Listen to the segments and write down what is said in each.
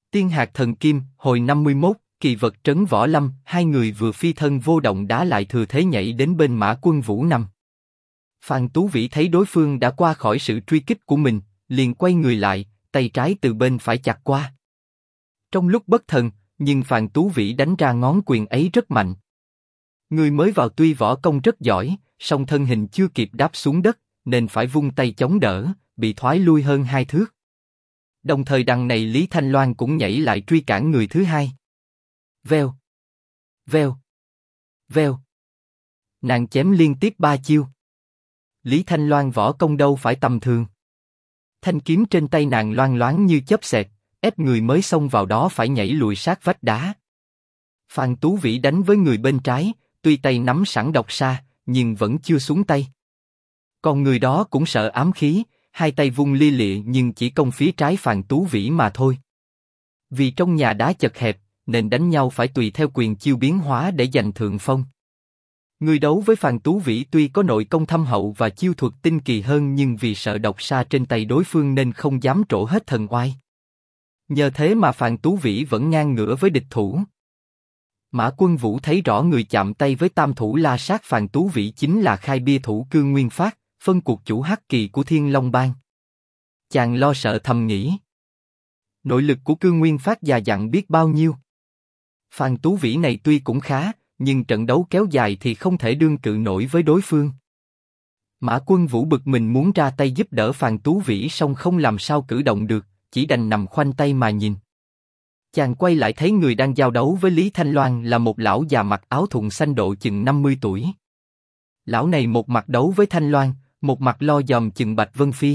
Tiên hạc thần kim, hồi 51, kỳ vật trấn võ lâm, hai người vừa phi thân vô động đá lại thừa thế nhảy đến bên Mã Quân Vũ nằm. Phan Tú Vĩ thấy đối phương đã qua khỏi sự truy kích của mình, liền quay người lại, tay trái từ bên phải chặt qua. Trong lúc bất thần, nhưng Phan Tú Vĩ đánh ra ngón quyền ấy rất mạnh. Người mới vào tuy võ công rất giỏi, song thân hình chưa kịp đáp xuống đất, nên phải vung tay chống đỡ, bị thoái lui hơn 2 thước. Đồng thời đằng này Lý Thanh Loan cũng nhảy lại truy cản người thứ hai. Veo, veo, veo. Nàng chém liên tiếp 3 chiêu. Lý Thanh Loan võ công đâu phải tầm thường. Thanh kiếm trên tay nàng loang loáng như chớp xẹt, ép người mới xông vào đó phải nhảy lùi sát vách đá. Phan Tú Vĩ đánh với người bên trái, tuy tay nắm sẵn độc sa, nhưng vẫn chưa xuống tay. Còn người đó cũng sợ ám khí, hai tay vung lia lịa nhưng chỉ công phía trái Phan Tú Vĩ mà thôi. Vì trong nhà đá chật hẹp, nên đánh nhau phải tùy theo quyền chiêu biến hóa để giành thượng phong. Người đấu với Phan Tú Vĩ tuy có nội công thâm hậu và chiêu thuật tinh kỳ hơn, nhưng vì sợ độc sa trên tay đối phương nên không dám trổ hết thần oai. Nhờ thế mà Phan Tú Vĩ vẫn ngang ngửa với địch thủ. Mã Quân Vũ thấy rõ người chạm tay với tam thủ la sát Phan Tú Vĩ chính là khai bia thủ Cương Nguyên Phát, phân cuộc chủ hắc kỳ của Thiên Long Bang. Chàng lo sợ thầm nghĩ, nội lực của Cương Nguyên Phát già dặn biết bao nhiêu. Phan Tú Vĩ này tuy cũng khá, nhưng trận đấu kéo dài thì không thể đương cự nổi với đối phương. Mã Quân Vũ bực mình muốn ra tay giúp đỡ Phan Tú Vĩ, song không làm sao cử động được, chỉ đành nằm khoanh tay mà nhìn. Chàng quay lại thấy người đang giao đấu với Lý Thanh Loan là một lão già mặc áo thụng xanh độ chừng 50 tuổi. Lão này một mặt đấu với Thanh Loan, một mặt lo dòm chừng Bạch Vân Phi.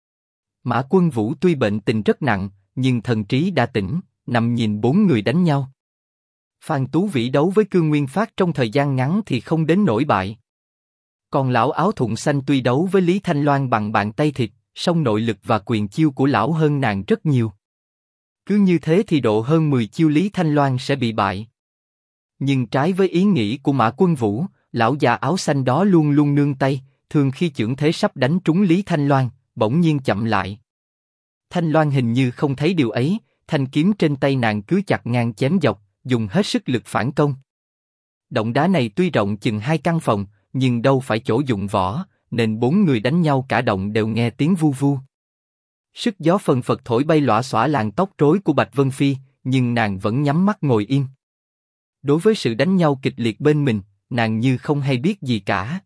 Mã Quân Vũ tuy bệnh tình rất nặng, nhưng thần trí đã tỉnh, nằm nhìn bốn người đánh nhau. Phan Tú Vĩ đấu với Cương Nguyên Phát trong thời gian ngắn thì không đến nổi bại. Còn lão áo thụng xanh tuy đấu với Lý Thanh Loan bằng bàn tay thịt, song nội lực và quyền chiêu của lão hơn nàng rất nhiều. Cứ như thế thì độ hơn 10 chiêu Lý Thanh Loan sẽ bị bại. Nhưng trái với ý nghĩ của Mã Quân Vũ, lão già áo xanh đó luôn luôn nương tay, thường khi chưởng thế sắp đánh trúng Lý Thanh Loan, bỗng nhiên chậm lại. Thanh Loan hình như không thấy điều ấy, thanh kiếm trên tay nàng cứ chặt ngang chém dọc, dùng hết sức lực phản công. Động đá này tuy rộng chừng 2 căn phòng, nhưng đâu phải chỗ dụng võ, nên bốn người đánh nhau cả động đều nghe tiếng vu vu. Sức gió phần phật thổi bay lòa xõa làn tóc rối của Bạch Vân Phi, nhưng nàng vẫn nhắm mắt ngồi yên. Đối với sự đánh nhau kịch liệt bên mình, nàng như không hay biết gì cả.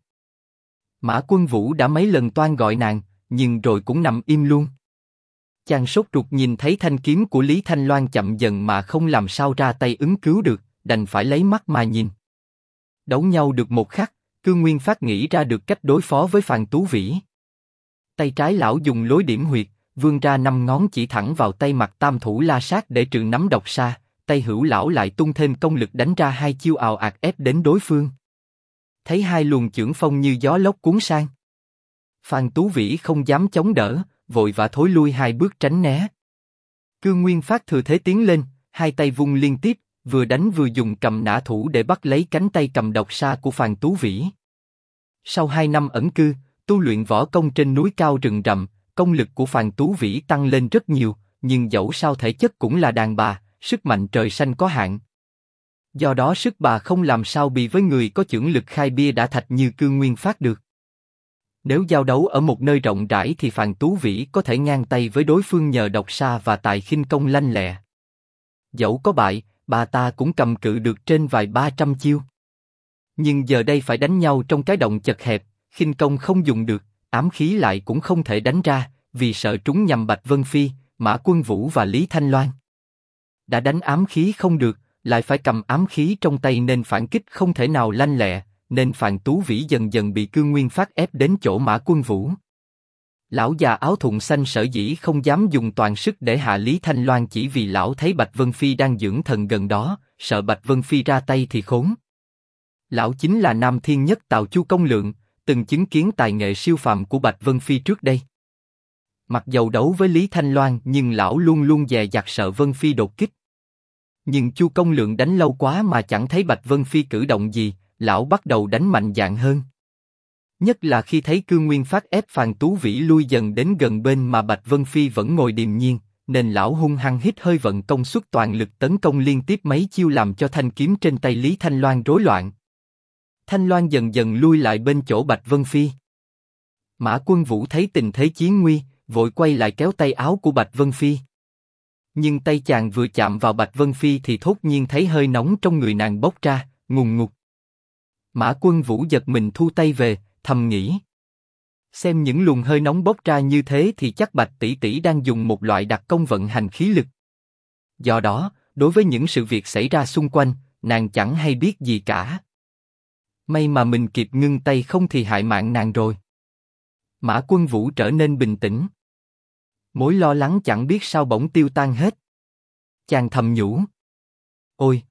Mã Quân Vũ đã mấy lần toan gọi nàng, nhưng rồi cũng nằm im luôn. Chàng sốt ruột nhìn thấy thanh kiếm của Lý Thanh Loan chậm dần mà không làm sao ra tay ứng cứu được, đành phải lấy mắt mà nhìn. Đấu nhau được một khắc, Cương Nguyên Phát nghĩ ra được cách đối phó với Phan Tú Vĩ. Tay trái lão dùng lối điểm huyệt, vươn ra 5 ngón chỉ thẳng vào tay mặt tam thủ la sát để trừ nắm độc sa. Tay hữu lão lại tung thêm công lực đánh ra 2 chiêu ào ạt ép đến đối phương. Thấy hai luồng chưởng phong như gió lốc cuốn sang, Phan Tú Vĩ không dám chống đỡ, vội vã thối lui 2 bước tránh né. Cương Nguyên Phát thừa thế tiến lên, hai tay vung liên tiếp, vừa đánh vừa dùng cầm nã thủ để bắt lấy cánh tay cầm độc sa của Phan Tú Vĩ. Sau 2 năm ẩn cư, tu luyện võ công trên núi cao rừng rậm, công lực của Phan Tú Vĩ tăng lên rất nhiều, nhưng dẫu sao thể chất cũng là đàn bà, sức mạnh trời xanh có hạn. Do đó sức bà không làm sao bì với người có chưởng lực khai bia đã thạch như Cương Nguyên Phát được. Nếu giao đấu ở một nơi rộng rãi thì Phan Tú Vĩ có thể ngang tay với đối phương nhờ độc sa và tài khinh công lanh lẹ. Dẫu có bại, bà ta cũng cầm cự được trên vài 300 chiêu. Nhưng giờ đây phải đánh nhau trong cái động chật hẹp, khinh công không dùng được, ám khí lại cũng không thể đánh ra, vì sợ trúng nhầm Bạch Vân Phi, Mã Quân Vũ và Lý Thanh Loan. Đã đánh ám khí không được, lại phải cầm ám khí trong tay nên phản kích không thể nào lanh lẹ, nên Phan Tú Vĩ dần dần bị Cương Nguyên Phát ép đến chỗ Mã Quân Vũ. Lão già áo thụng xanh sở dĩ không dám dùng toàn sức để hạ Lý Thanh Loan chỉ vì lão thấy Bạch Vân Phi đang dưỡng thần gần đó, sợ Bạch Vân Phi ra tay thì khốn. Lão chính là Nam Thiên Nhất Tào Chu Công Lượng, từng chứng kiến tài nghệ siêu phàm của Bạch Vân Phi trước đây. Mặc dầu đấu với Lý Thanh Loan nhưng lão luôn luôn dè dặt sợ Vân Phi đột kích. Nhưng Chu Công Lượng đánh lâu quá mà chẳng thấy Bạch Vân Phi cử động gì, lão bắt đầu đánh mạnh dạn hơn. Nhất là khi thấy Cương Nguyên Phát ép Phan Tú Vĩ lui dần đến gần bên mà Bạch Vân Phi vẫn ngồi điềm nhiên, nên lão hung hăng hít hơi vận công suất toàn lực tấn công liên tiếp mấy chiêu làm cho thanh kiếm trên tay Lý Thanh Loan rối loạn. Thanh Loan dần dần lui lại bên chỗ Bạch Vân Phi. Mã Quân Vũ thấy tình thế chiến nguy, vội quay lại kéo tay áo của Bạch Vân Phi. Nhưng tay chàng vừa chạm vào Bạch Vân Phi thì thốt nhiên thấy hơi nóng trong người nàng bốc ra, ngùn ngụt. Mã Quân Vũ giật mình thu tay về, thầm nghĩ. Xem những luồng hơi nóng bốc ra như thế thì chắc Bạch tỷ tỷ đang dùng một loại đặc công vận hành khí lực. Do đó, đối với những sự việc xảy ra xung quanh, nàng chẳng hay biết gì cả. May mà mình kịp ngưng tay không thì hại mạng nàng rồi. Mã Quân Vũ trở nên bình tĩnh. Mối lo lắng chẳng biết sao bỗng tiêu tan hết. Chàng thầm nhủ. Ôi!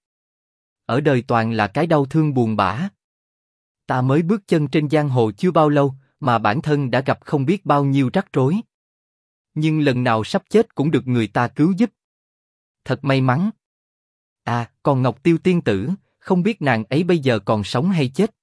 Ở đời toàn là cái đau thương buồn bã. Ta mới bước chân trên giang hồ chưa bao lâu, mà bản thân đã gặp không biết bao nhiêu rắc rối. Nhưng lần nào sắp chết cũng được người ta cứu giúp. Thật may mắn. À, còn Ngọc Tiêu tiên tử, không biết nàng ấy bây giờ còn sống hay chết.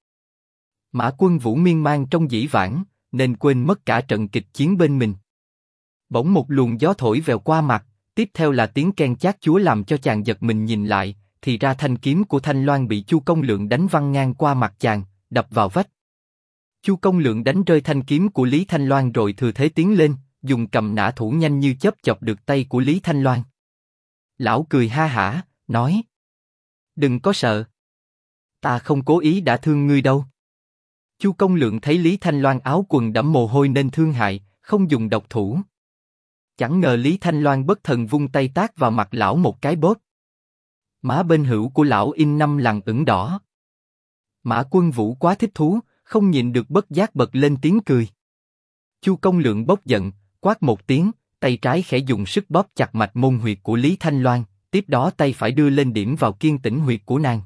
Mã Quân Vũ miên man trong dĩ vãng, nên quên mất cả trận kịch chiến bên mình. Bỗng một luồng gió thổi vèo qua mặt, tiếp theo là tiếng ken chát chúa làm cho chàng giật mình nhìn lại, thì ra thanh kiếm của Thanh Loan bị Chu Công Lượng đánh văng ngang qua mặt chàng, đập vào vách. Chu Công Lượng đánh rơi thanh kiếm của Lý Thanh Loan rồi thừa thế tiến lên, dùng cầm nã thủ nhanh như chớp chọc được tay của Lý Thanh Loan. Lão cười ha hả, nói: Đừng có sợ. Ta không cố ý đã thương ngươi đâu. Chu Công Lượng thấy Lý Thanh Loan áo quần đẫm mồ hôi nên thương hại, không dùng độc thủ. Chẳng ngờ Lý Thanh Loan bất thần vung tay tát vào mặt lão một cái bóp. Má bên hữu của lão in 5 lằn ửng đỏ. Mã Quân Vũ quá thích thú, không nhịn được bất giác bật lên tiếng cười. Chu Công Lượng bốc giận, quát một tiếng, tay trái khẽ dùng sức bóp chặt mạch môn huyệt của Lý Thanh Loan, tiếp đó tay phải đưa lên điểm vào kiên tĩnh huyệt của nàng.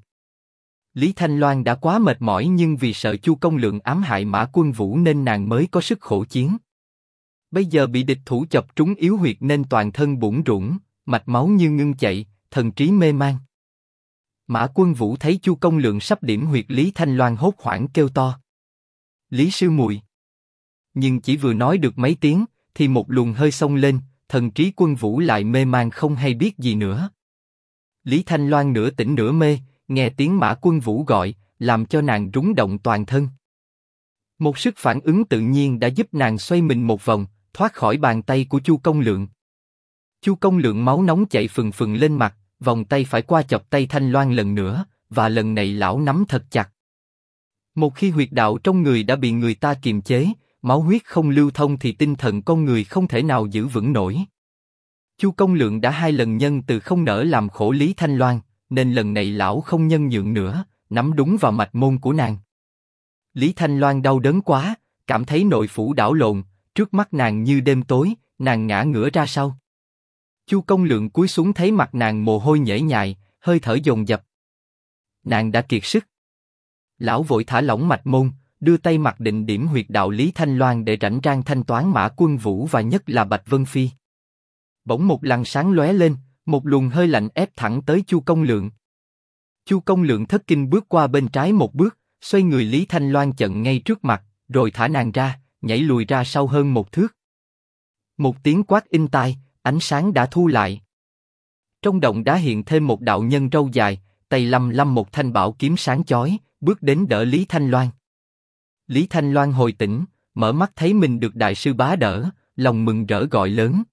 Lý Thanh Loan đã quá mệt mỏi nhưng vì sợ Chu Công Lượng ám hại Mã Quân Vũ nên nàng mới có sức khổ chiến. Bây giờ bị địch thủ chọc trúng yếu huyệt nên toàn thân bủn rủn, mạch máu như ngưng chạy, thần trí mê man. Mã Quân Vũ thấy Chu Công Lượng sắp điểm huyệt Lý Thanh Loan hốt hoảng kêu to: Lý sư muội! Nhưng chỉ vừa nói được mấy tiếng, thì một luồng hơi xông lên, thần trí Quân Vũ lại mê man không hay biết gì nữa. Lý Thanh Loan nửa tỉnh nửa mê, nghe tiếng Mã Quân Vũ gọi, làm cho nàng rúng động toàn thân. Một sức phản ứng tự nhiên đã giúp nàng xoay mình một vòng, thoát khỏi bàn tay của Chu Công Lượng. Chu Công Lượng máu nóng chảy phừng phừng lên mặt, vòng tay phải qua chọc tay Thanh Loan lần nữa, và lần này lão nắm thật chặt. Một khi huyệt đạo trong người đã bị người ta kiềm chế, máu huyết không lưu thông thì tinh thần con người không thể nào giữ vững nổi. Chu Công Lượng đã 2 lần nhân từ không nỡ làm khổ Lý Thanh Loan, nên lần này lão không nhân nhượng nữa, nắm đúng vào mạch môn của nàng. Lý Thanh Loan đau đớn quá, cảm thấy nội phủ đảo lộn, trước mắt nàng như đêm tối, nàng ngã ngửa ra sau. Chu Công Lượng cúi xuống thấy mặt nàng mồ hôi nhễ nhại, hơi thở dồn dập. Nàng đã kiệt sức. Lão vội thả lỏng mạch môn, đưa tay mặc định điểm huyệt đạo Lý Thanh Loan để rảnh rang thanh toán Mã Quân Vũ và nhất là Bạch Vân Phi. Bỗng một làn sáng lóe lên, một luồng hơi lạnh ép thẳng tới Chu Công Lượng. Chu Công Lượng thất kinh bước qua bên trái một bước, xoay người Lý Thanh Loan chặn ngay trước mặt, rồi thả nàng ra, nhảy lùi ra sau hơn 1 thước. Một tiếng quát inh tai, ánh sáng đã thu lại. Trong động đá hiện thêm một đạo nhân râu dài, tay lăm lăm một thanh bảo kiếm sáng chói, bước đến đỡ Lý Thanh Loan. Lý Thanh Loan hồi tỉnh, mở mắt thấy mình được đại sư bá đỡ, lòng mừng rỡ gọi lớn: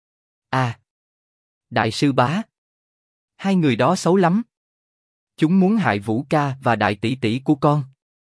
À! Đại sư bá! Hai người đó xấu lắm. Chúng muốn hại Vũ ca và đại tỷ tỷ của con.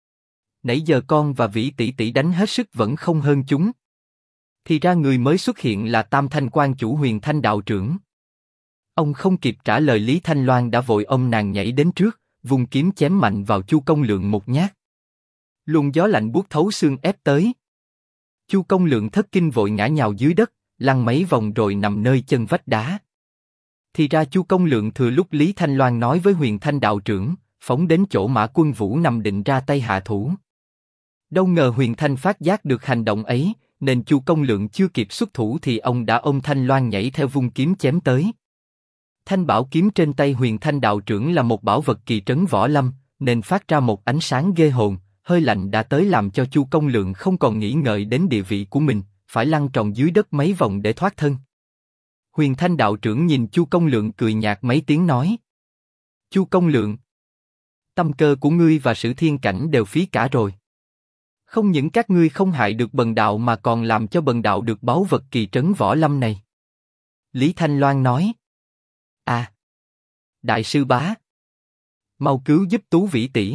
Nãy giờ con và Vĩ tỷ tỷ đánh hết sức vẫn không hơn chúng. Thì ra người mới xuất hiện là Tam Thanh Quan chủ Huyền Thanh đạo trưởng. Ông không kịp trả lời Lý Thanh Loan đã vội ôm nàng nhảy đến trước, vung kiếm chém mạnh vào Chu Công Lượng một nhát. Luồng gió lạnh buốt thấu xương ép tới. Chu Công Lượng thất kinh vội ngã nhào dưới đất, lăn mấy vòng rồi nằm nơi chân vách đá. Thì ra Chu Công Lượng thừa lúc Lý Thanh Loan nói với Huyền Thanh đạo trưởng, phóng đến chỗ Mã Quân Vũ nằm định ra tay hạ thủ. Đâu ngờ Huyền Thanh phát giác được hành động ấy, nên Chu Công Lượng chưa kịp xuất thủ thì ông đã ôm Thanh Loan nhảy theo vung kiếm chém tới. Thanh bảo kiếm trên tay Huyền Thanh đạo trưởng là một bảo vật kỳ trấn võ lâm, nên phát ra một ánh sáng ghê hồn, hơi lạnh đã tới làm cho Chu Công Lượng không còn nghĩ ngợi đến địa vị của mình, phải lăn tròn dưới đất mấy vòng để thoát thân. Huyền Thanh đạo trưởng nhìn Chu Công Lượng cười nhạt mấy tiếng nói. Chu Công Lượng, tâm cơ của ngươi và Sử Thiên Cảnh đều phí cả rồi. Không những các ngươi không hại được bần đạo mà còn làm cho bần đạo được báu vật kỳ trấn võ lâm này. Lý Thanh Loan nói. À, đại sư bá, mau cứu giúp Tú Vĩ tỷ.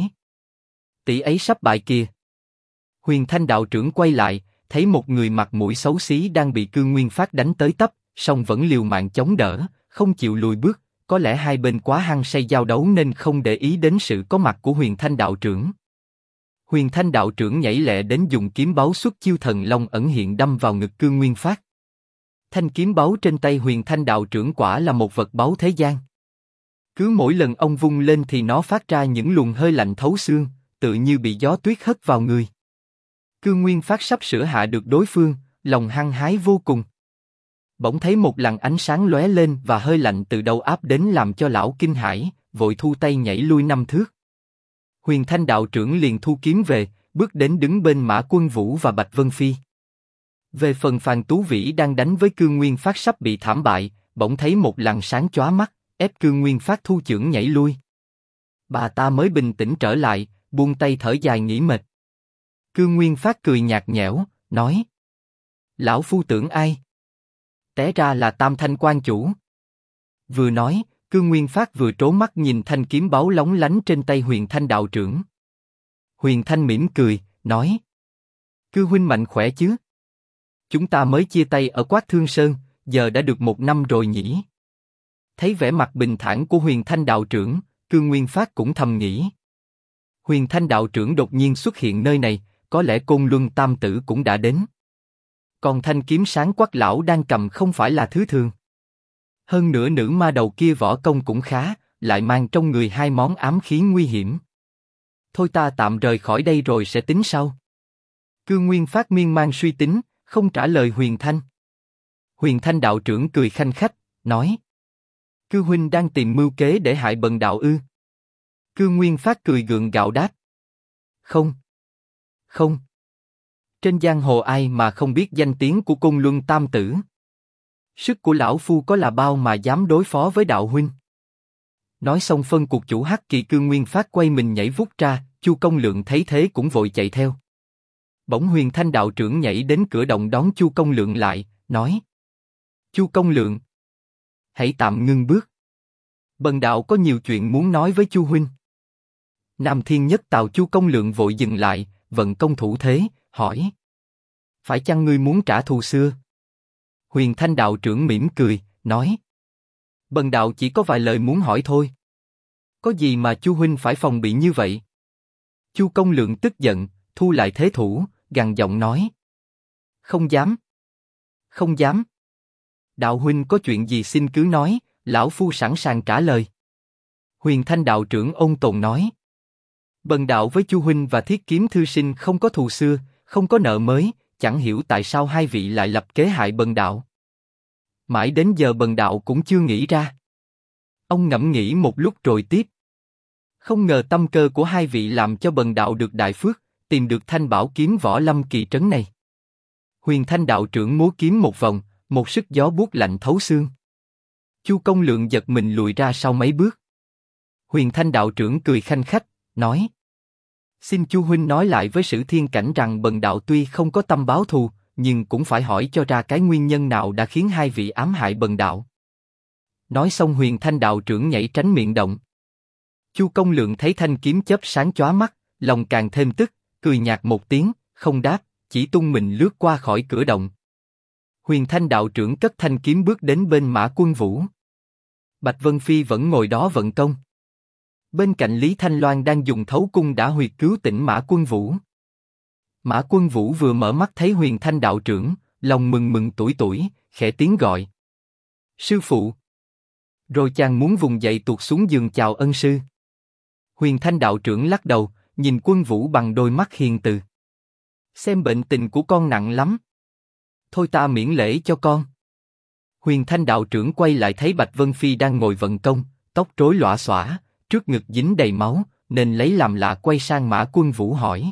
Tỷ ấy sắp bại kìa. Huyền Thanh đạo trưởng quay lại, thấy một người mặt mũi xấu xí đang bị Cương Nguyên Phát đánh tới tấp, song vẫn liều mạng chống đỡ, không chịu lùi bước. Có lẽ hai bên quá hăng say giao đấu nên không để ý đến sự có mặt của Huyền Thanh đạo trưởng. Huyền Thanh đạo trưởng nhảy lẹ đến dùng kiếm báu xuất chiêu thần long ẩn hiện đâm vào ngực Cương Nguyên Phát. Thanh kiếm báu trên tay Huyền Thanh đạo trưởng quả là một vật báu thế gian. Cứ mỗi lần ông vung lên thì nó phát ra những luồng hơi lạnh thấu xương, tự như bị gió tuyết hất vào người. Cương Nguyên Phát sắp sửa hạ được đối phương, lòng hăng hái vô cùng. Bỗng thấy một làn ánh sáng lóe lên và hơi lạnh từ đâu áp đến làm cho lão kinh hãi, vội thu tay nhảy lui 5 thước. Huyền Thanh đạo trưởng liền thu kiếm về, bước đến đứng bên Mã Quân Vũ và Bạch Vân Phi. Về phần Phàn Tú Vĩ đang đánh với Cương Nguyên Phát sắp bị thảm bại, bỗng thấy một làn sáng chóa mắt, ép Cương Nguyên Phát thu chưởng nhảy lui. Bà ta mới bình tĩnh trở lại, buông tay thở dài nghỉ mệt. Cương Nguyên Phát cười nhạt nhẽo, nói: Lão phu tưởng ai? Té ra là Tam Thanh quan chủ. Vừa nói, Cương Nguyên Phát vừa trố mắt nhìn thanh kiếm báu lóng lánh trên tay Huyền Thanh đạo trưởng. Huyền Thanh mỉm cười, nói: Cư huynh mạnh khỏe chứ? Chúng ta mới chia tay ở Quát Thương Sơn, giờ đã được 1 năm rồi nhỉ? Thấy vẻ mặt bình thản của Huyền Thanh đạo trưởng, Cương Nguyên Phát cũng thầm nghĩ. Huyền Thanh đạo trưởng đột nhiên xuất hiện nơi này, có lẽ Côn Luân Tam Tử cũng đã đến. Còn thanh kiếm sáng quắc lão đang cầm không phải là thứ thường. Hơn nữa nữ ma đầu kia võ công cũng khá, lại mang trong người 2 món ám khí nguy hiểm. Thôi ta tạm rời khỏi đây rồi sẽ tính sau. Cương Nguyên Phát miên man suy tính, không trả lời Huyền Thanh. Huyền Thanh đạo trưởng cười khanh khách, nói: Cư huynh đang tìm mưu kế để hại bần đạo ư? Cương Nguyên Phát cười gượng gạo đáp: Không. Không. Trên giang hồ ai mà không biết danh tiếng của Côn Luân Tam Tử? Sức của lão phu có là bao mà dám đối phó với đạo huynh? Nói xong phân cuộc chủ Hắc Kỳ Cương Nguyên Phát quay mình nhảy vút ra, Chu Công Lượng thấy thế cũng vội chạy theo. Bỗng Huyền Thanh đạo trưởng nhảy đến cửa động đón Chu Công Lượng lại, nói: Chu Công Lượng, hãy tạm ngưng bước. Bần đạo có nhiều chuyện muốn nói với Chu huynh. Nam Thiên Nhất Tào Chu Công Lượng vội dừng lại, vận công thủ thế, hỏi: Phải chăng ngươi muốn trả thù xưa? Huyền Thanh đạo trưởng mỉm cười, nói: Bần đạo chỉ có vài lời muốn hỏi thôi. Có gì mà Chu huynh phải phòng bị như vậy? Chu Công Lượng tức giận, thu lại thế thủ, gằn giọng nói: Không dám. Không dám. Đạo huynh có chuyện gì xin cứ nói, lão phu sẵn sàng trả lời. Huyền Thanh đạo trưởng ôn tồn nói: Bần đạo với Chu huynh và Thiết Kiếm thư sinh không có thù xưa, không có nợ mới, chẳng hiểu tại sao hai vị lại lập kế hại bần đạo. Mãi đến giờ bần đạo cũng chưa nghĩ ra. Ông ngẫm nghĩ một lúc rồi tiếp: Không ngờ tâm cơ của hai vị làm cho bần đạo được đại phước, tìm được thanh bảo kiếm võ lâm kỳ trấn này. Huyền Thanh đạo trưởng múa kiếm một vòng, một sức gió buốt lạnh thấu xương. Chu Công Lượng giật mình lùi ra sau mấy bước. Huyền Thanh đạo trưởng cười khanh khách, nói: Xin Chu huynh nói lại với Sử Thiên Cảnh rằng bần đạo tuy không có tâm báo thù, nhưng cũng phải hỏi cho ra cái nguyên nhân nào đã khiến hai vị ám hại bần đạo. Nói xong Huyền Thanh đạo trưởng nhảy tránh miệng động. Chu Công Lượng thấy thanh kiếm chớp sáng chóa mắt, lòng càng thêm tức, cười nhạt một tiếng, không đáp, chỉ tung mình lướt qua khỏi cửa động. Huyền Thanh đạo trưởng cất thanh kiếm bước đến bên Mã Quân Vũ. Bạch Vân Phi vẫn ngồi đó vận công. Bên cạnh Lý Thanh Loan đang dùng thấu cung đã huyệt cứu tỉnh Mã Quân Vũ. Mã Quân Vũ vừa mở mắt thấy Huyền Thanh đạo trưởng, lòng mừng mừng tủi tủi, khẽ tiếng gọi: Sư phụ. Rồi chàng muốn vùng dậy tuột xuống giường chào ân sư. Huyền Thanh đạo trưởng lắc đầu, nhìn Quân Vũ bằng đôi mắt hiền từ. Xem bệnh tình của con nặng lắm. Thôi ta miễn lễ cho con. Huyền Thanh đạo trưởng quay lại thấy Bạch Vân Phi đang ngồi vận công, tóc rối lòa xõa, trước ngực dính đầy máu, nên lấy làm lạ quay sang Mã Quân Vũ hỏi: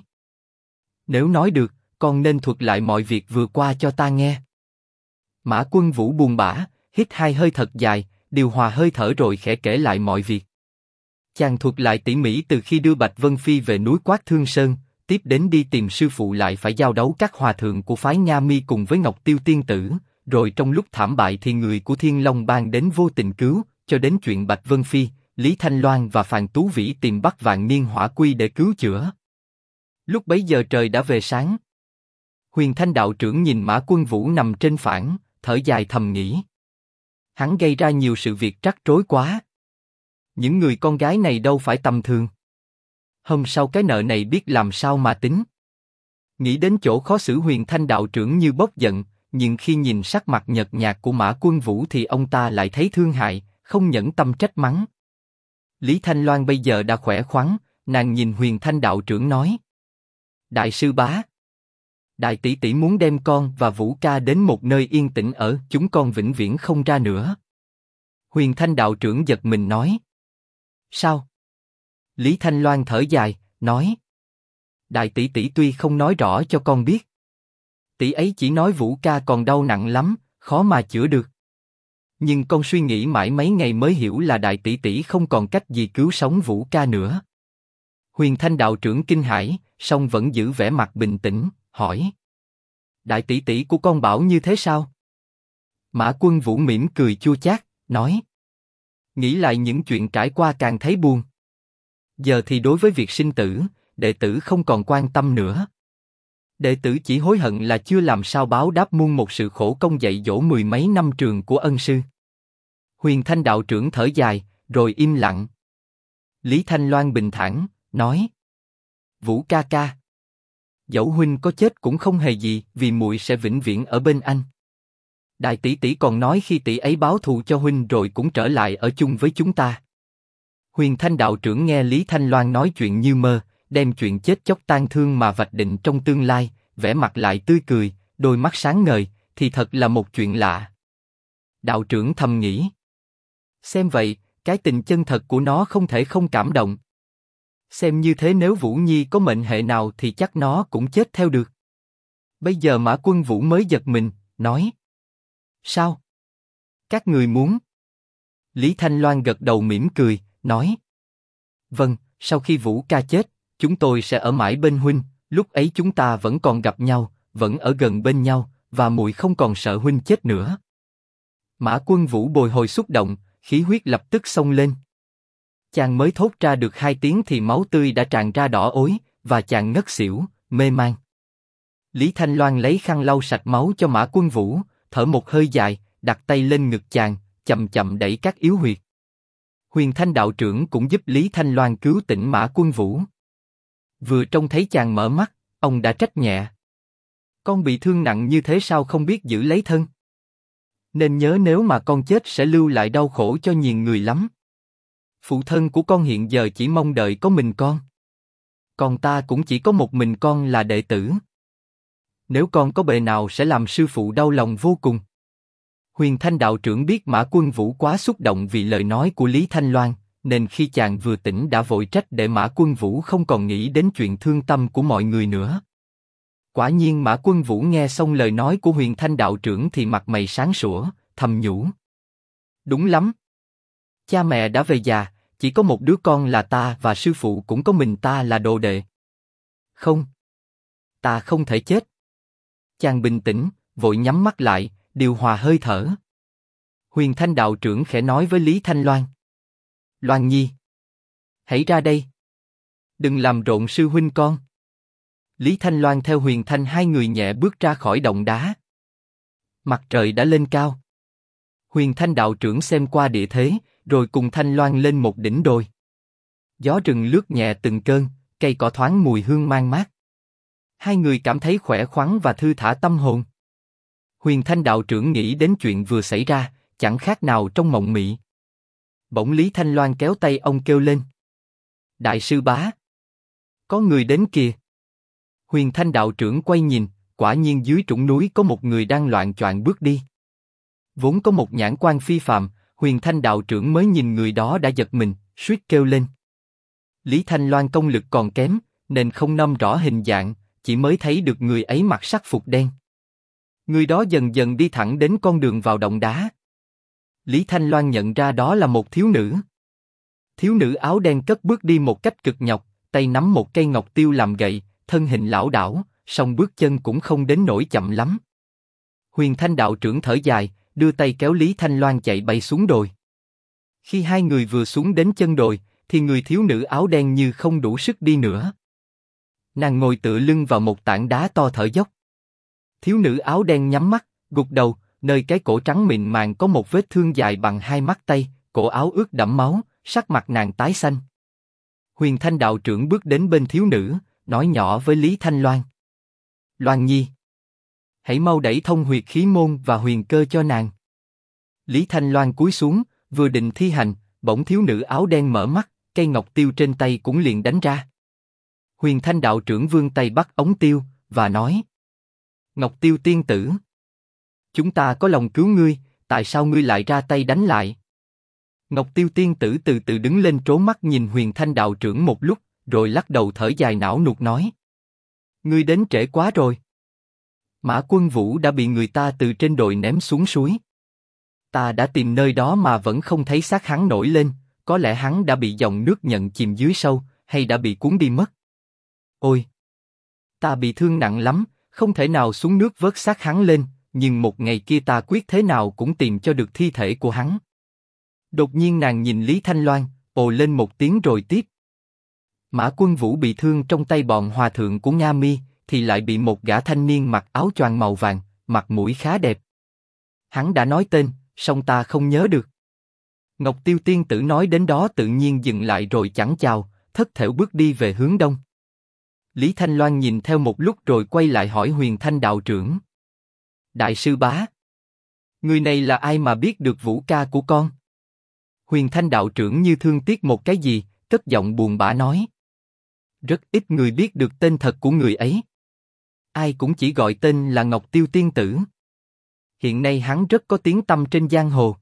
Nếu nói được, con nên thuật lại mọi việc vừa qua cho ta nghe. Mã Quân Vũ buồn bã, hít hai hơi thật dài, điều hòa hơi thở rồi khẽ kể lại mọi việc. Chàng thuật lại tỉ mỉ từ khi đưa Bạch Vân Phi về núi Quát Thương Sơn, tiếp đến đi tìm sư phụ lại phải giao đấu các hòa thượng của phái Nga Mi cùng với Ngọc Tiêu Tiên Tử, rồi trong lúc thảm bại thì người của Thiên Long Bang đến vô tình cứu, cho đến chuyện Bạch Vân Phi, Lý Thanh Loan và Phàn Tú Vĩ tìm bắt Vạn Niên Hỏa Quy để cứu chữa. Lúc bấy giờ trời đã về sáng. Huyền Thanh đạo trưởng nhìn Mã Quân Vũ nằm trên phản, thở dài thầm nghĩ. Hắn gây ra nhiều sự việc rắc rối quá. Những người con gái này đâu phải tầm thường. Hôm sau cái nợ này biết làm sao mà tính. Nghĩ đến chỗ khó xử Huyền Thanh đạo trưởng như bốc giận, nhưng khi nhìn sắc mặt nhợt nhạt của Mã Quân Vũ thì ông ta lại thấy thương hại, không nhẫn tâm trách mắng. Lý Thanh Loan bây giờ đã khỏe khoắn, nàng nhìn Huyền Thanh đạo trưởng nói. Đại sư bá, đại tỷ tỷ muốn đem con và Vũ ca đến một nơi yên tĩnh ở, chúng con vĩnh viễn không ra nữa. Huyền Thanh đạo trưởng giật mình nói. Sao? Lý Thanh Loan thở dài, nói. Đại tỷ tỷ tuy không nói rõ cho con biết. Tỷ ấy chỉ nói Vũ ca còn đau nặng lắm, khó mà chữa được. Nhưng con suy nghĩ mãi mấy ngày mới hiểu là đại tỷ tỷ không còn cách gì cứu sống Vũ ca nữa. Huyền Thanh đạo trưởng kinh hãi, song vẫn giữ vẻ mặt bình tĩnh, hỏi. Đại tỷ tỷ của con bảo như thế sao? Mã Quân Vũ mỉm cười chua chát, nói. Nghĩ lại những chuyện trải qua càng thấy buồn. Giờ thì đối với việc sinh tử, đệ tử không còn quan tâm nữa. Đệ tử chỉ hối hận là chưa làm sao báo đáp muôn một sự khổ công dạy dỗ mười mấy năm trường của ân sư. Huyền Thanh đạo trưởng thở dài, rồi im lặng. Lý Thanh Loan bình thản, nói. Vũ ca ca, dẫu huynh có chết cũng không hề gì, vì muội sẽ vĩnh viễn ở bên anh. Đại tỷ tỷ còn nói khi tỷ ấy báo thù cho huynh rồi cũng trở lại ở chung với chúng ta. Huyền Thanh đạo trưởng nghe Lý Thanh Loan nói chuyện như mơ, đem chuyện chết chóc tang thương mà vạch định trong tương lai, vẻ mặt lại tươi cười, đôi mắt sáng ngời, thì thật là một chuyện lạ. Đạo trưởng thầm nghĩ. Xem vậy, cái tình chân thật của nó không thể không cảm động. Xem như thế nếu Vũ Nhi có mệnh hệ nào thì chắc nó cũng chết theo được. Bây giờ Mã Quân Vũ mới giật mình, nói. Sao? Các người muốn? Lý Thanh Loan gật đầu mỉm cười, nói. Vâng, sau khi Vũ ca chết, chúng tôi sẽ ở mãi bên huynh, lúc ấy chúng ta vẫn còn gặp nhau, vẫn ở gần bên nhau, và muội không còn sợ huynh chết nữa. Mã Quân Vũ bồi hồi xúc động, khí huyết lập tức xông lên. Chàng mới thốt ra được 2 tiếng thì máu tươi đã tràn ra đỏ ối, và chàng ngất xỉu, mê man. Lý Thanh Loan lấy khăn lau sạch máu cho Mã Quân Vũ, thở một hơi dài, đặt tay lên ngực chàng, chậm chậm đẩy các yếu huyệt. Huyền Thanh đạo trưởng cũng giúp Lý Thanh Loan cứu tỉnh Mã Quân Vũ. Vừa trông thấy chàng mở mắt, ông đã trách nhẹ. Con bị thương nặng như thế sao không biết giữ lấy thân? Nên nhớ nếu mà con chết sẽ lưu lại đau khổ cho nhiều người lắm. Phụ thân của con hiện giờ chỉ mong đợi có mình con. Còn ta cũng chỉ có một mình con là đệ tử. Nếu con có bề nào sẽ làm sư phụ đau lòng vô cùng. Huyền Thanh đạo trưởng biết Mã Quân Vũ quá xúc động vì lời nói của Lý Thanh Loan, nên khi chàng vừa tỉnh đã vội trách để Mã Quân Vũ không còn nghĩ đến chuyện thương tâm của mọi người nữa. Quả nhiên Mã Quân Vũ nghe xong lời nói của Huyền Thanh đạo trưởng thì mặt mày sáng sủa, thầm nhủ. Đúng lắm. Cha mẹ đã về già, chỉ có một đứa con là ta và sư phụ cũng có mình ta là đồ đệ. Không. Ta không thể chết. Chàng bình tĩnh, vội nhắm mắt lại, điều hòa hơi thở. Huyền Thanh đạo trưởng khẽ nói với Lý Thanh Loan. Loan Nhi, hãy ra đây. Đừng làm rộn sư huynh con. Lý Thanh Loan theo Huyền Thanh hai người nhẹ bước ra khỏi động đá. Mặt trời đã lên cao. Huyền Thanh đạo trưởng xem qua địa thế, rồi cùng Thanh Loan lên một đỉnh đồi. Gió rừng lướt nhẹ từng cơn, cây cỏ thoáng mùi hương man mát. Hai người cảm thấy khỏe khoắn và thư thả tâm hồn. Huyền Thanh đạo trưởng nghĩ đến chuyện vừa xảy ra, chẳng khác nào trong mộng mị. Bỗng Lý Thanh Loan kéo tay ông kêu lên. Đại sư bá, có người đến kìa. Huyền Thanh đạo trưởng quay nhìn, quả nhiên dưới trũng núi có một người đang loạng choạng bước đi. Vốn có một nhãn quan phi phàm, Huyền Thanh đạo trưởng mới nhìn người đó đã giật mình, suýt kêu lên. Lý Thanh Loan công lực còn kém, nên không nắm rõ hình dạng, chỉ mới thấy được người ấy mặc sắc phục đen. Người đó dần dần đi thẳng đến con đường vào động đá. Lý Thanh Loan nhận ra đó là một thiếu nữ. Thiếu nữ áo đen cất bước đi một cách cực nhọc, tay nắm một cây ngọc tiêu làm gậy, thân hình lảo đảo, song bước chân cũng không đến nỗi chậm lắm. Huyền Thanh đạo trưởng thở dài, đưa tay kéo Lý Thanh Loan chạy bay xuống đồi. Khi hai người vừa xuống đến chân đồi, thì người thiếu nữ áo đen như không đủ sức đi nữa. Nàng ngồi tựa lưng vào một tảng đá to thở dốc. Thiếu nữ áo đen nhắm mắt, gục đầu, nơi cái cổ trắng mịn màng có một vết thương dài bằng 2 mắt tay, cổ áo ướt đẫm máu, sắc mặt nàng tái xanh. Huyền Thanh đạo trưởng bước đến bên thiếu nữ, nói nhỏ với Lý Thanh Loan: Loan Nhi, hãy mau đẩy thông huyệt khí môn và huyền cơ cho nàng. Lý Thanh Loan cúi xuống, vừa định thi hành, bỗng thiếu nữ áo đen mở mắt, cây ngọc tiêu trên tay cũng liền đánh ra. Huyền Thanh đạo trưởng vươn tay bắt ống tiêu và nói: Ngọc Tiêu tiên tử, chúng ta có lòng cứu ngươi, tại sao ngươi lại ra tay đánh lại? Ngọc Tiêu tiên tử từ từ đứng lên, trố mắt nhìn Huyền Thanh đạo trưởng một lúc, rồi lắc đầu thở dài não nuột nói: Ngươi đến trễ quá rồi. Mã Quân Vũ đã bị người ta từ trên đồi ném xuống suối. Ta đã tìm nơi đó mà vẫn không thấy xác hắn nổi lên, có lẽ hắn đã bị dòng nước nhận chìm dưới sâu, hay đã bị cuốn đi mất. Ôi! Ta bị thương nặng lắm, không thể nào xuống nước vớt xác hắn lên, nhưng một ngày kia ta quyết thế nào cũng tìm cho được thi thể của hắn. Đột nhiên nàng nhìn Lý Thanh Loan, ồ lên một tiếng rồi tiếp: Mã Quân Vũ bị thương trong tay bọn hòa thượng của Nga Mi, thì lại bị một gã thanh niên mặc áo choàng màu vàng, mặt mũi khá đẹp. Hắn đã nói tên, song ta không nhớ được. Ngọc Tiêu tiên tử nói đến đó tự nhiên dừng lại rồi chẳng chào, thất thểu bước đi về hướng đông. Lý Thanh Loan nhìn theo một lúc rồi quay lại hỏi Huyền Thanh đạo trưởng: Đại sư bá, người này là ai mà biết được vũ ca của con? Huyền Thanh đạo trưởng như thương tiếc một cái gì, cất giọng buồn bã nói: Rất ít người biết được tên thật của người ấy. Ai cũng chỉ gọi tên là Ngọc Tiêu tiên tử. Hiện nay hắn rất có tiếng tăm trên giang hồ.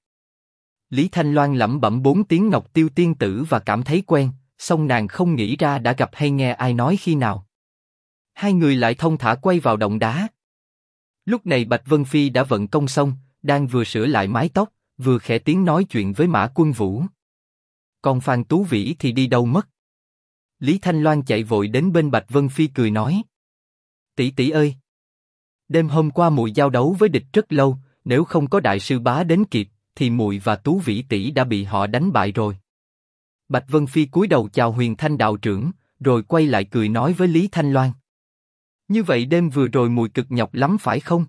Lý Thanh Loan lẩm bẩm 4 tiếng Ngọc Tiêu tiên tử và cảm thấy quen, song nàng không nghĩ ra đã gặp hay nghe ai nói khi nào. Hai người lại thông thả quay vào động đá. Lúc này Bạch Vân Phi đã vận công xong, đang vừa sửa lại mái tóc, vừa khẽ tiếng nói chuyện với Mã Quân Vũ. Còn Phan Tú Vĩ thì đi đâu mất? Lý Thanh Loan chạy vội đến bên Bạch Vân Phi cười nói: Tỷ tỷ ơi, đêm hôm qua muội giao đấu với địch rất lâu, nếu không có đại sư bá đến kịp, thì muội và Tú Vĩ tỷ đã bị họ đánh bại rồi. Bạch Vân Phi cúi đầu chào Huyền Thanh đạo trưởng, rồi quay lại cười nói với Lý Thanh Loan: Như vậy đêm vừa rồi muội cực nhọc lắm phải không?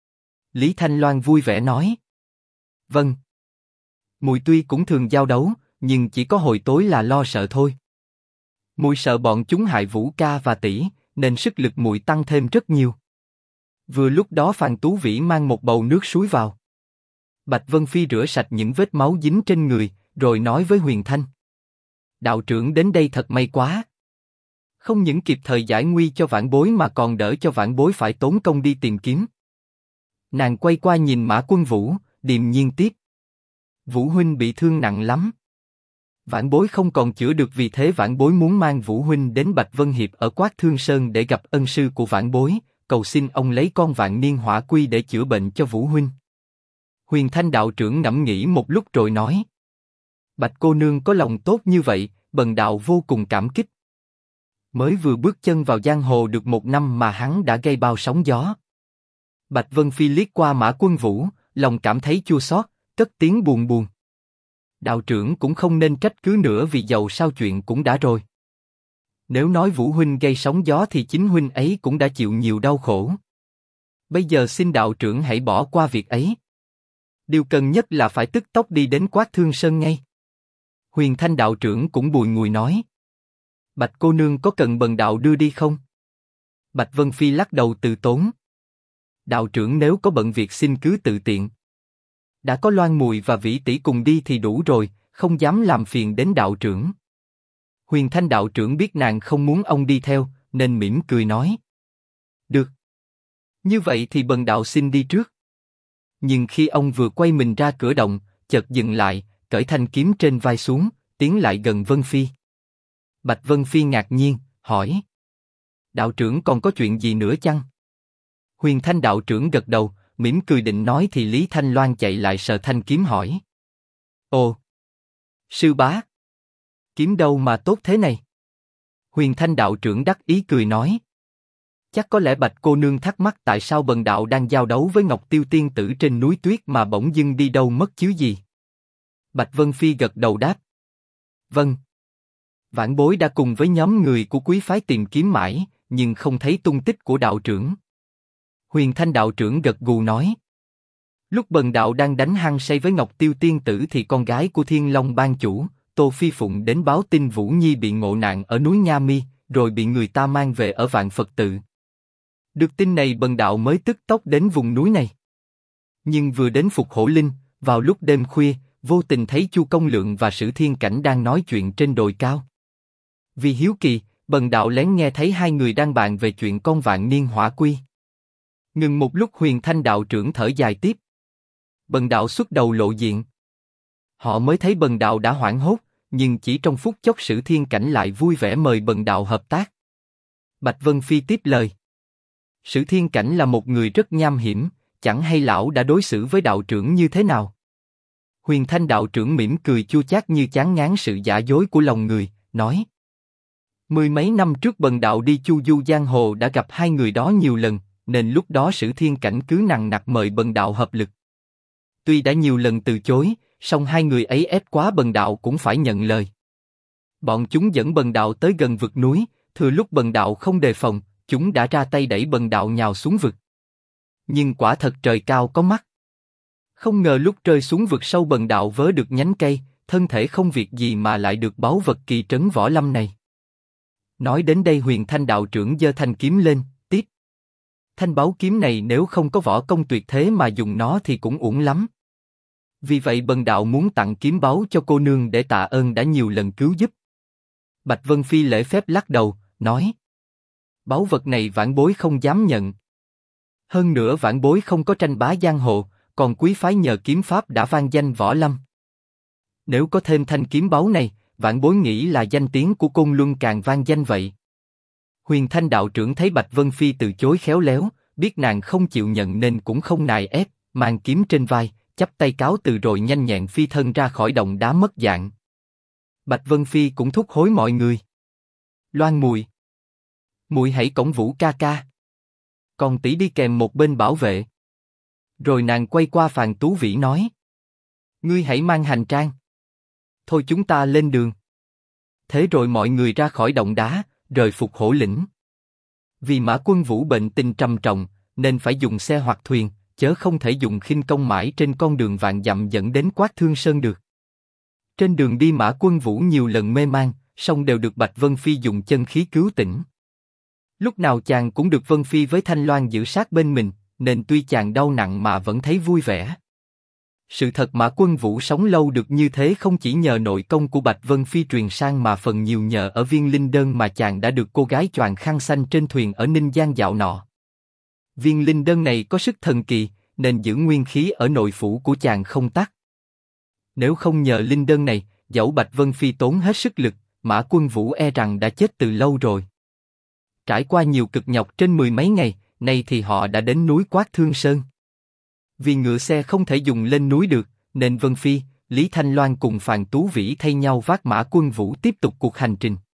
Lý Thanh Loan vui vẻ nói: Vâng. Muội tuy cũng thường giao đấu, nhưng chỉ có hồi tối là lo sợ thôi. Muội sợ bọn chúng hại Vũ ca và tỷ, nên sức lực muội tăng thêm rất nhiều. Vừa lúc đó Phan Tú Vĩ mang một bầu nước suối vào. Bạch Vân Phi rửa sạch những vết máu dính trên người, rồi nói với Huyền Thanh: Đạo trưởng đến đây thật may quá. Không những kịp thời giải nguy cho vãn bối mà còn đỡ cho vãn bối phải tốn công đi tìm kiếm. Nàng quay qua nhìn Mã Quân Vũ, điềm nhiên tiếp: Vũ huynh bị thương nặng lắm. Vãn bối không còn chữa được, vì thế vãn bối muốn mang Vũ huynh đến Bạch Vân Hiệp ở Quát Thương Sơn để gặp ân sư của vãn bối, cầu xin ông lấy con vạn niên hỏa quy để chữa bệnh cho Vũ huynh. Huyền Thanh đạo trưởng ngẫm nghĩ một lúc rồi nói: Bạch cô nương có lòng tốt như vậy, bần đạo vô cùng cảm kích. Mới vừa bước chân vào giang hồ được 1 năm mà hắn đã gây bao sóng gió. Bạch Vân Phi liếc qua Mã Quân Vũ, lòng cảm thấy chua xót, cất tiếng buồn buồn. Đạo trưởng cũng không nên trách cứ nữa, vì dầu sao chuyện cũng đã rồi. Nếu nói Vũ huynh gây sóng gió thì chính huynh ấy cũng đã chịu nhiều đau khổ. Bây giờ xin đạo trưởng hãy bỏ qua việc ấy. Điều cần nhất là phải tức tốc đi đến Quát Thương Sơn ngay. Huyền Thanh đạo trưởng cũng bùi ngùi nói: Bạch cô nương có cần bần đạo đưa đi không? Bạch Vân Phi lắc đầu từ tốn: Đạo trưởng nếu có bận việc xin cứ tự tiện. Đã có Loan Mùi và Vĩ tỷ cùng đi thì đủ rồi, không dám làm phiền đến đạo trưởng. Huyền Thanh đạo trưởng biết nàng không muốn ông đi theo, nên mỉm cười nói: Được. Như vậy thì bần đạo xin đi trước. Nhưng khi ông vừa quay mình ra cửa động, chợt dừng lại, cởi thanh kiếm trên vai xuống, tiến lại gần Vân Phi. Bạch Vân Phi ngạc nhiên, hỏi: Đạo trưởng còn có chuyện gì nữa chăng? Huyền Thanh đạo trưởng gật đầu, mỉm cười định nói thì Lý Thanh Loan chạy lại sờ thanh kiếm hỏi: Ồ! Sư bá! Kiếm đâu mà tốt thế này? Huyền Thanh đạo trưởng đắc ý cười nói. Chắc có lẽ Bạch cô nương thắc mắc tại sao bần đạo đang giao đấu với Ngọc Tiêu tiên tử trên núi tuyết mà bỗng dưng đi đâu mất chứ gì? Bạch Vân Phi gật đầu đáp. Vâng. Vãn bối đã cùng với nhóm người của quý phái tìm kiếm mãi, nhưng không thấy tung tích của đạo trưởng. Huyền Thanh đạo trưởng gật gù nói. Lúc bần đạo đang đánh hăng say với Ngọc Tiêu tiên tử thì con gái của Thiên Long Ban chủ, Tô Phi Phụng đến báo tin Vũ Nhi bị ngộ nạn ở núi Nga Mi, rồi bị người ta mang về ở Vạn Phật Tự. Được tin này bần đạo mới tức tốc đến vùng núi này. Nhưng vừa đến Phục Hổ Linh, vào lúc đêm khuya, vô tình thấy Chu Công Lượng và Sử Thiên Cảnh đang nói chuyện trên đồi cao. Vì hiếu kỳ, bần đạo lén nghe thấy hai người đang bàn về chuyện con vạn niên hỏa quy. Ngừng một lúc Huyền Thanh đạo trưởng thở dài tiếp. Bần đạo xuất đầu lộ diện. Họ mới thấy bần đạo đã hoảng hốt, nhưng chỉ trong phút chốc Sử Thiên Cảnh lại vui vẻ mời bần đạo hợp tác. Bạch Vân Phi tiếp lời. Sử Thiên Cảnh là một người rất nham hiểm, chẳng hay lão đã đối xử với đạo trưởng như thế nào? Huyền Thanh đạo trưởng mỉm cười chua chát như chán ngán sự giả dối của lòng người, nói. Mười mấy năm trước bần đạo đi chu du giang hồ đã gặp hai người đó nhiều lần, nên lúc đó Sử Thiên Cảnh cứ nằng nặc mời bần đạo hợp lực. Tuy đã nhiều lần từ chối, song hai người ấy ép quá bần đạo cũng phải nhận lời. Bọn chúng dẫn bần đạo tới gần vực núi, thừa lúc bần đạo không đề phòng, chúng đã ra tay đẩy bần đạo nhào xuống vực. Nhưng quả thật trời cao có mắt. Không ngờ lúc rơi xuống vực sâu bần đạo vớ được nhánh cây, thân thể không việc gì mà lại được báu vật kỳ trấn võ lâm này. Nói đến đây Huyền Thanh đạo trưởng giơ thanh kiếm lên, tiếp. Thanh báu kiếm này nếu không có võ công tuyệt thế mà dùng nó thì cũng uổng lắm. Vì vậy bần đạo muốn tặng kiếm báu cho cô nương để tạ ơn đã nhiều lần cứu giúp. Bạch Vân Phi lễ phép lắc đầu, nói. Báu vật này vãn bối không dám nhận. Hơn nữa vãn bối không có tranh bá giang hồ, còn quý phái nhờ kiếm pháp đã vang danh võ lâm. Nếu có thêm thanh kiếm báu này, vãn bối nghĩ là danh tiếng của Côn Luân càng vang danh vậy. Huyền Thanh đạo trưởng thấy Bạch Vân Phi từ chối khéo léo, biết nàng không chịu nhận nên cũng không nài ép, mang kiếm trên vai, chắp tay cáo từ rồi nhanh nhẹn phi thân ra khỏi động đá mất dạng. Bạch Vân Phi cũng thúc hối mọi người. Loan Mùi, muội hãy cổng Vũ ca ca. Còn tỷ đi kèm một bên bảo vệ. Rồi nàng quay qua Phàn Tú Vĩ nói. Ngươi hãy mang hành trang. Thôi chúng ta lên đường. Thế rồi mọi người ra khỏi động đá, rời Phục Hổ lĩnh. Vì Mã Quân Vũ bệnh tình trầm trọng, nên phải dùng xe hoặc thuyền, chớ không thể dùng khinh công mãi trên con đường vạn dặm dẫn đến Quát Thương Sơn được. Trên đường đi Mã Quân Vũ nhiều lần mê man, song đều được Bạch Vân Phi dùng chân khí cứu tỉnh. Lúc nào chàng cũng được Vân Phi với Thanh Loan giữ sát bên mình, nên tuy chàng đau nặng mà vẫn thấy vui vẻ. Sự thật Mã Quân Vũ sống lâu được như thế không chỉ nhờ nội công của Bạch Vân Phi truyền sang mà phần nhiều nhờ ở viên linh đơn mà chàng đã được cô gái choàng khăn xanh trên thuyền ở Ninh Giang dạo nọ. Viên linh đơn này có sức thần kỳ, nên giữ nguyên khí ở nội phủ của chàng không tắt. Nếu không nhờ linh đơn này, dẫu Bạch Vân Phi tốn hết sức lực, Mã Quân Vũ e rằng đã chết từ lâu rồi. Trải qua nhiều cực nhọc trên mười mấy ngày, nay thì họ đã đến núi Quát Thương Sơn. Vì ngựa xe không thể dùng lên núi được, nên Vân Phi, Lý Thanh Loan cùng Phàn Tú Vĩ thay nhau vác Mã Quân Vũ tiếp tục cuộc hành trình.